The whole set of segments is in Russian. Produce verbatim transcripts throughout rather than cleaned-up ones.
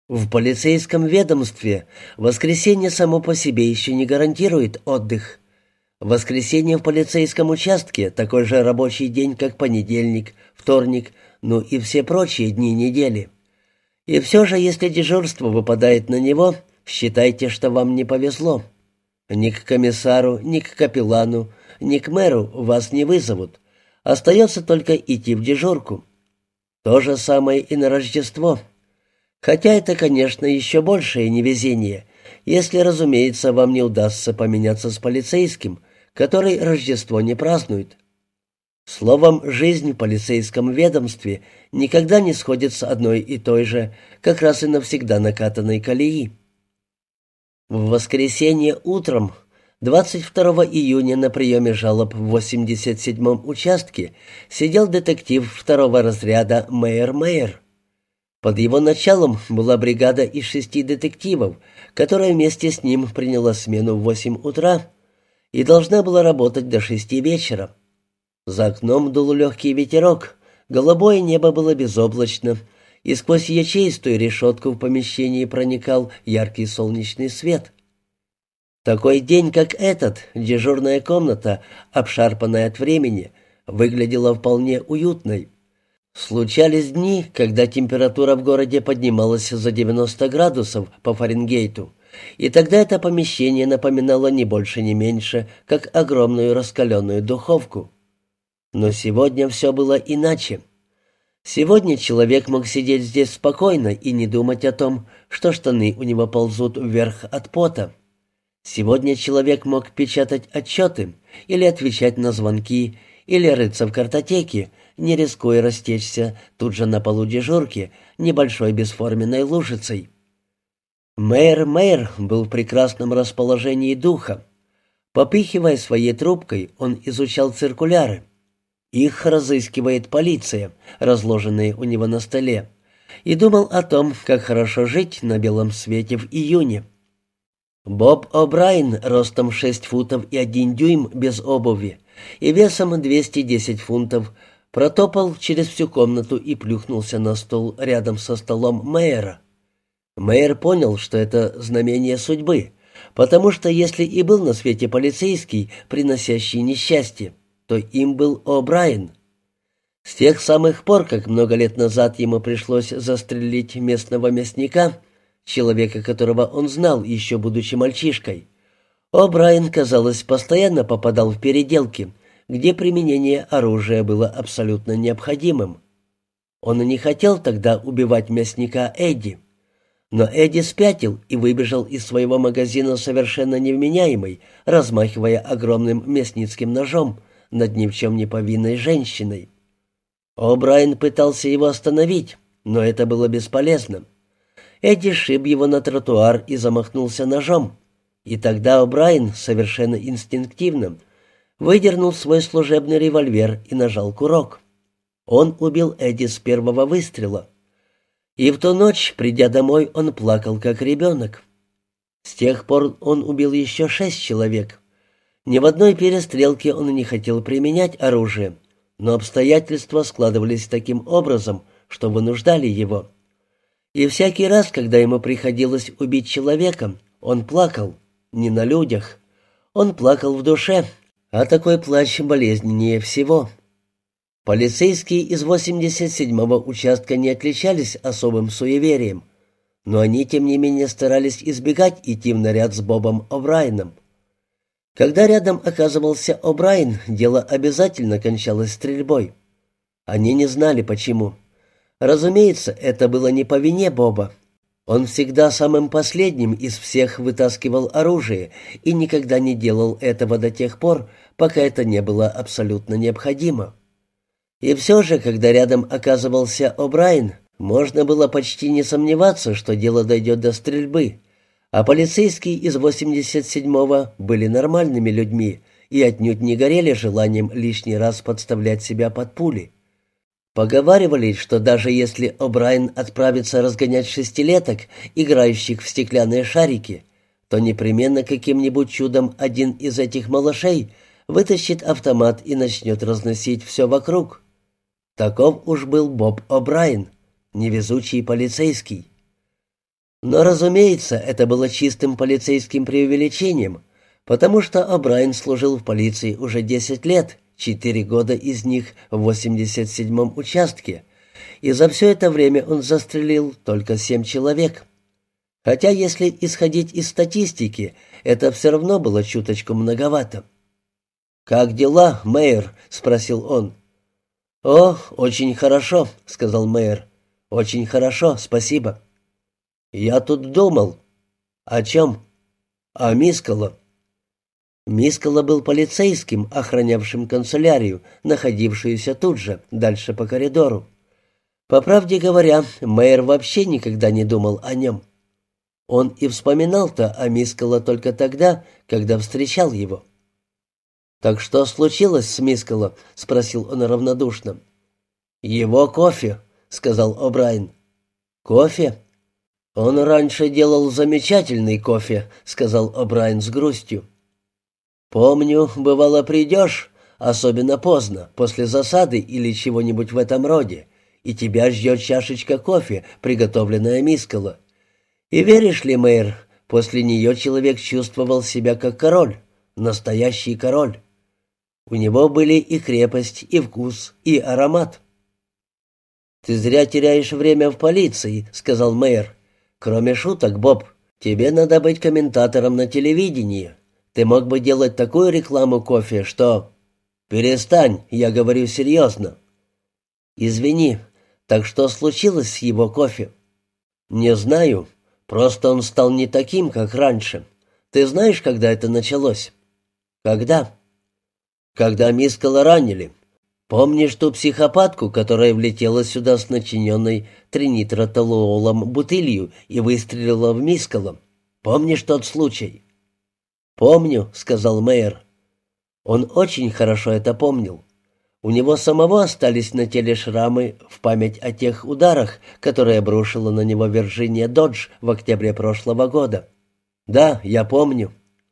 В полицейском ведомстве воскресенье само по себе еще не гарантирует отдых. Воскресенье в полицейском участке — такой же рабочий день, как понедельник, вторник, ну и все прочие дни недели. И все же, если дежурство выпадает на него, считайте, что вам не повезло. Ни к комиссару, ни к капеллану, ни к мэру вас не вызовут. Остается только идти в дежурку. То же самое и на Рождество. Хотя это, конечно, еще большее невезение, если, разумеется, вам не удастся поменяться с полицейским, который Рождество не празднует. Словом, жизнь в полицейском ведомстве никогда не сходит с одной и той же, как раз и навсегда накатанной колеи. В воскресенье утром, двадцать второго июня, на приеме жалоб в восемьдесят седьмом участке сидел детектив второго разряда Мэйр Мэйр. Под его началом была бригада из шести детективов, которая вместе с ним приняла смену в восемь утра и должна была работать до шести вечера. За окном дул легкий ветерок, голубое небо было безоблачно, и сквозь ячеистую решетку в помещении проникал яркий солнечный свет. Такой день, как этот, дежурная комната, обшарпанная от времени, выглядела вполне уютной. Случались дни, когда температура в городе поднималась за девяносто градусов по Фаренгейту, и тогда это помещение напоминало не больше, не меньше, как огромную раскаленную духовку. Но сегодня все было иначе. Сегодня человек мог сидеть здесь спокойно и не думать о том, что штаны у него ползут вверх от пота. Сегодня человек мог печатать отчеты или отвечать на звонки, или рыться в картотеке, не рискуя растечься тут же на полу дежурки небольшой бесформенной лужицей. Мэйр Мэйр был в прекрасном расположении духа. Попыхивая своей трубкой, он изучал циркуляры. Их разыскивает полиция, разложенные у него на столе, и думал о том, как хорошо жить на белом свете в июне. Боб О'Брайен, ростом шесть футов и один дюйм без обуви и весом двести десять фунтов, протопал через всю комнату и плюхнулся на стол рядом со столом Мэйра. Мэйр понял, что это знамение судьбы, потому что если и был на свете полицейский, приносящий несчастье, то им был О'Брайен. С тех самых пор, как много лет назад ему пришлось застрелить местного мясника, человека, которого он знал, еще будучи мальчишкой, О'Брайен, казалось, постоянно попадал в переделки, где применение оружия было абсолютно необходимым. Он и не хотел тогда убивать мясника Эдди. Но Эдди спятил и выбежал из своего магазина совершенно невменяемый, размахивая огромным мясницким ножом над ни в чем не повинной женщиной. О'Брайен пытался его остановить, но это было бесполезно. Эдди шиб его на тротуар и замахнулся ножом. И тогда О'Брайен совершенно инстинктивно выдернул свой служебный револьвер и нажал курок. Он убил Эдди с первого выстрела. И в ту ночь, придя домой, он плакал как ребенок. С тех пор он убил еще шесть человек. Ни в одной перестрелке он не хотел применять оружие, но обстоятельства складывались таким образом, что вынуждали его. И всякий раз, когда ему приходилось убить человека, он плакал. Не на людях. Он плакал в душе, а такой плач болезненнее всего. Полицейские из восемьдесят седьмого участка не отличались особым суеверием, но они, тем не менее, старались избегать идти в наряд с Бобом О'Брайеном. Когда рядом оказывался О'Брайен, дело обязательно кончалось стрельбой. Они не знали, почему. Разумеется, это было не по вине Боба. Он всегда самым последним из всех вытаскивал оружие и никогда не делал этого до тех пор, пока это не было абсолютно необходимо. И все же, когда рядом оказывался О'Брайен, можно было почти не сомневаться, что дело дойдет до стрельбы, а полицейские из восемьдесят седьмого были нормальными людьми и отнюдь не горели желанием лишний раз подставлять себя под пули. Поговаривали, что даже если О'Брайен отправится разгонять шестилеток, играющих в стеклянные шарики, то непременно каким-нибудь чудом один из этих малышей вытащит автомат и начнет разносить все вокруг. Таков уж был Боб О'Брайен, невезучий полицейский. Но, разумеется, это было чистым полицейским преувеличением, потому что О'Брайен служил в полиции уже десять лет, четыре года из них в восемьдесят седьмом участке, и за все это время он застрелил только семь человек. Хотя, если исходить из статистики, это все равно было чуточку многовато. «Как дела, мэр?» — спросил он. «О, очень хорошо», — сказал мэр. «Очень хорошо, спасибо». «Я тут думал». «О чем?» «О Мискало». Мискало был полицейским, охранявшим канцелярию, находившуюся тут же, дальше по коридору. По правде говоря, мэр вообще никогда не думал о нем. Он и вспоминал-то о Мискало только тогда, когда встречал его. «Так что случилось с Мискало?» — спросил он равнодушно. «Его кофе», — сказал О'Брайен. «Кофе?» «Он раньше делал замечательный кофе», — сказал О'Брайен с грустью. «Помню, бывало, придешь, особенно поздно, после засады или чего-нибудь в этом роде, и тебя ждет чашечка кофе, приготовленная Мискало. И веришь ли, мэр, после нее человек чувствовал себя как король, настоящий король. У него были и крепость, и вкус, и аромат». «Ты зря теряешь время в полиции», — сказал мэр. «Кроме шуток, Боб, тебе надо быть комментатором на телевидении. Ты мог бы делать такую рекламу кофе, что...» «Перестань, я говорю серьезно». «Извини, так что случилось с его кофе?» «Не знаю. Просто он стал не таким, как раньше. Ты знаешь, когда это началось?» «Когда?» «Когда Мискало ранили. Помнишь ту психопатку, которая влетела сюда с начиненной тринитротолуолом бутылью и выстрелила в Мискало? Помнишь тот случай?» «Помню», — сказал мэр. Он очень хорошо это помнил. У него самого остались на теле шрамы в память о тех ударах, которые обрушила на него Вирджиния Додж в октябре прошлого года. «Да, я помню».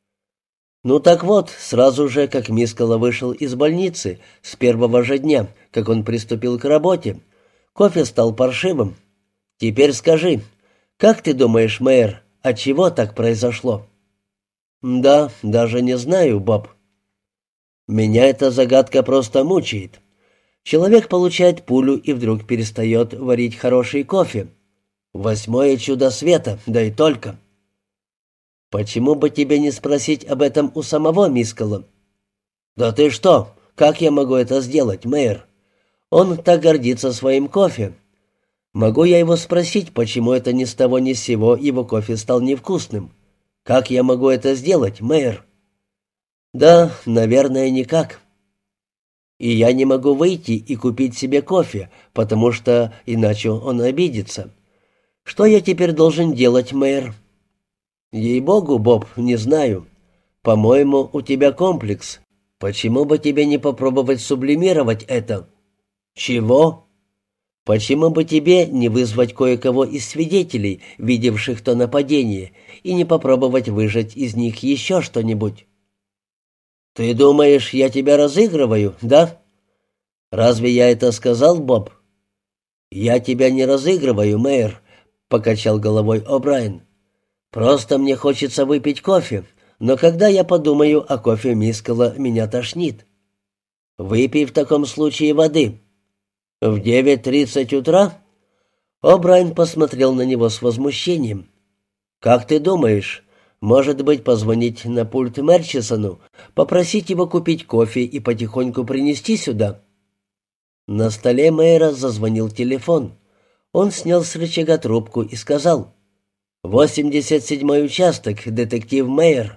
«Ну так вот, сразу же, как Мискало вышел из больницы, с первого же дня, как он приступил к работе, кофе стал паршивым. Теперь скажи, как ты думаешь, мэр, отчего так произошло?» «Да, даже не знаю, Боб». «Меня эта загадка просто мучает. Человек получает пулю и вдруг перестает варить хороший кофе. Восьмое чудо света, да и только». «Почему бы тебе не спросить об этом у самого Мискало?» «Да ты что? Как я могу это сделать, мэр? Он так гордится своим кофе. Могу я его спросить, почему это ни с того ни с сего его кофе стал невкусным? Как я могу это сделать, мэр?» «Да, наверное, никак. И я не могу выйти и купить себе кофе, потому что иначе он обидится. Что я теперь должен делать, мэр?» «Ей-богу, Боб, не знаю. По-моему, у тебя комплекс. Почему бы тебе не попробовать сублимировать это?» «Чего?» «Почему бы тебе не вызвать кое-кого из свидетелей, видевших то нападение, и не попробовать выжать из них еще что-нибудь?» «Ты думаешь, я тебя разыгрываю, да?» «Разве я это сказал, Боб?» «Я тебя не разыгрываю, мэр», — покачал головой О'Брайен. «Просто мне хочется выпить кофе, но когда я подумаю о кофе Мискало, меня тошнит. Выпей в таком случае воды». «В девять тридцать утра?» О'Брайен посмотрел на него с возмущением. «Как ты думаешь, может быть, позвонить на пульт Мерчисону, попросить его купить кофе и потихоньку принести сюда?» На столе мэра зазвонил телефон. Он снял с рычага трубку и сказал: «Восемьдесят седьмой участок, детектив Мэйр».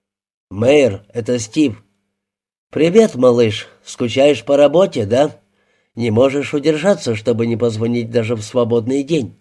«Мэйр, это Стив». «Привет, малыш. Скучаешь по работе, да? Не можешь удержаться, чтобы не позвонить даже в свободный день?»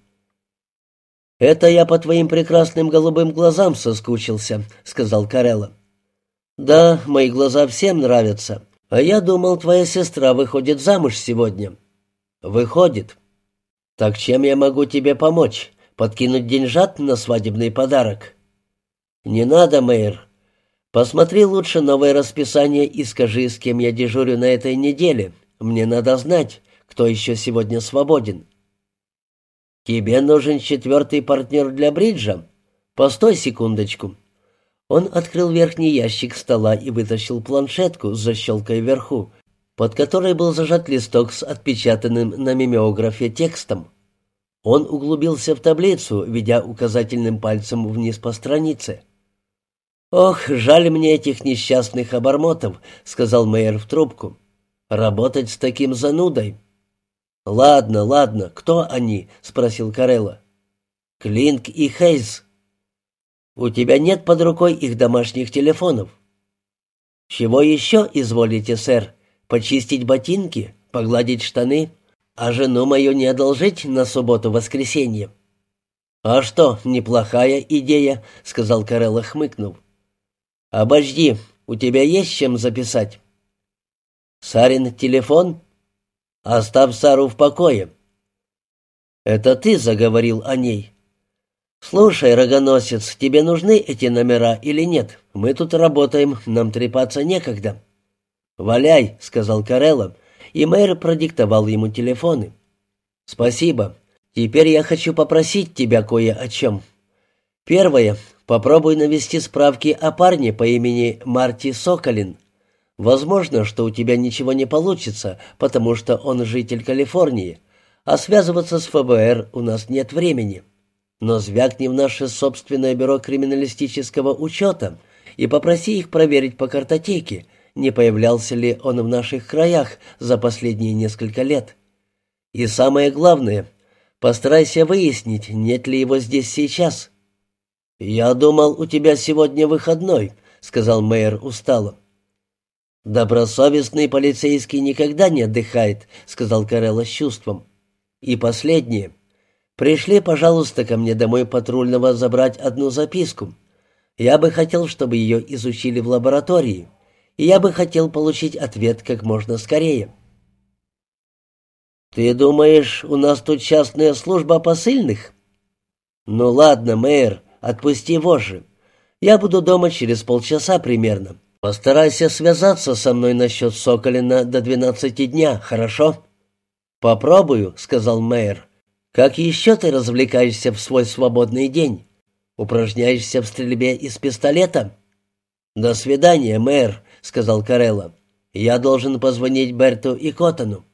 «Это я по твоим прекрасным голубым глазам соскучился», — сказал Карелла. «Да, мои глаза всем нравятся. А я думал, твоя сестра выходит замуж сегодня». «Выходит». «Так чем я могу тебе помочь? Подкинуть деньжат на свадебный подарок?» «Не надо, мэр. Посмотри лучше новое расписание и скажи, с кем я дежурю на этой неделе. Мне надо знать, кто еще сегодня свободен». Тебе нужен четвертый партнер для бриджа? Постой секундочку». Он открыл верхний ящик стола и вытащил планшетку с защелкой вверху, под которой был зажат листок с отпечатанным на мимеографе текстом. Он углубился в таблицу, ведя указательным пальцем вниз по странице. «Ох, жаль мне этих несчастных обормотов», — сказал Мэйер в трубку. «Работать с таким занудой». «Ладно, ладно, кто они?» — спросил Карелла. «Клинк и Хейз». «У тебя нет под рукой их домашних телефонов?» «Чего еще изволите, сэр? Почистить ботинки? Погладить штаны? А жену мою не одолжить на субботу-воскресенье?» «А что, неплохая идея», — сказал Карелла, хмыкнув. «Обожди, у тебя есть чем записать?» «Сарин телефон? Оставь Сару в покое». «Это ты заговорил о ней?» «Слушай, рогоносец, тебе нужны эти номера или нет? Мы тут работаем, нам трепаться некогда». «Валяй», — сказал Карелла, и мэр продиктовал ему телефоны. «Спасибо. Теперь я хочу попросить тебя кое о чем. Первое. Попробуй навести справки о парне по имени Марти Соколин. Возможно, что у тебя ничего не получится, потому что он житель Калифорнии, а связываться с ФБР у нас нет времени. Но звякни в наше собственное бюро криминалистического учета и попроси их проверить по картотеке, не появлялся ли он в наших краях за последние несколько лет. И самое главное, постарайся выяснить, нет ли его здесь сейчас». «Я думал, у тебя сегодня выходной», — сказал Мэйер устало. «Добросовестный полицейский никогда не отдыхает», — сказал Карелла с чувством. «И последнее. Пришли, пожалуйста, ко мне домой патрульного забрать одну записку. Я бы хотел, чтобы ее изучили в лаборатории, и я бы хотел получить ответ как можно скорее». «Ты думаешь, у нас тут частная служба посыльных?» «Ну ладно, Мэйер, отпусти вожжи. Я буду дома через полчаса примерно. Постарайся связаться со мной насчет Соколина до двенадцати дня, хорошо?» «Попробую», — сказал Мэйер. «Как еще ты развлекаешься в свой свободный день? Упражняешься в стрельбе из пистолета?» «До свидания, Мэйер», — сказал Карелла. «Я должен позвонить Берту и Коттону».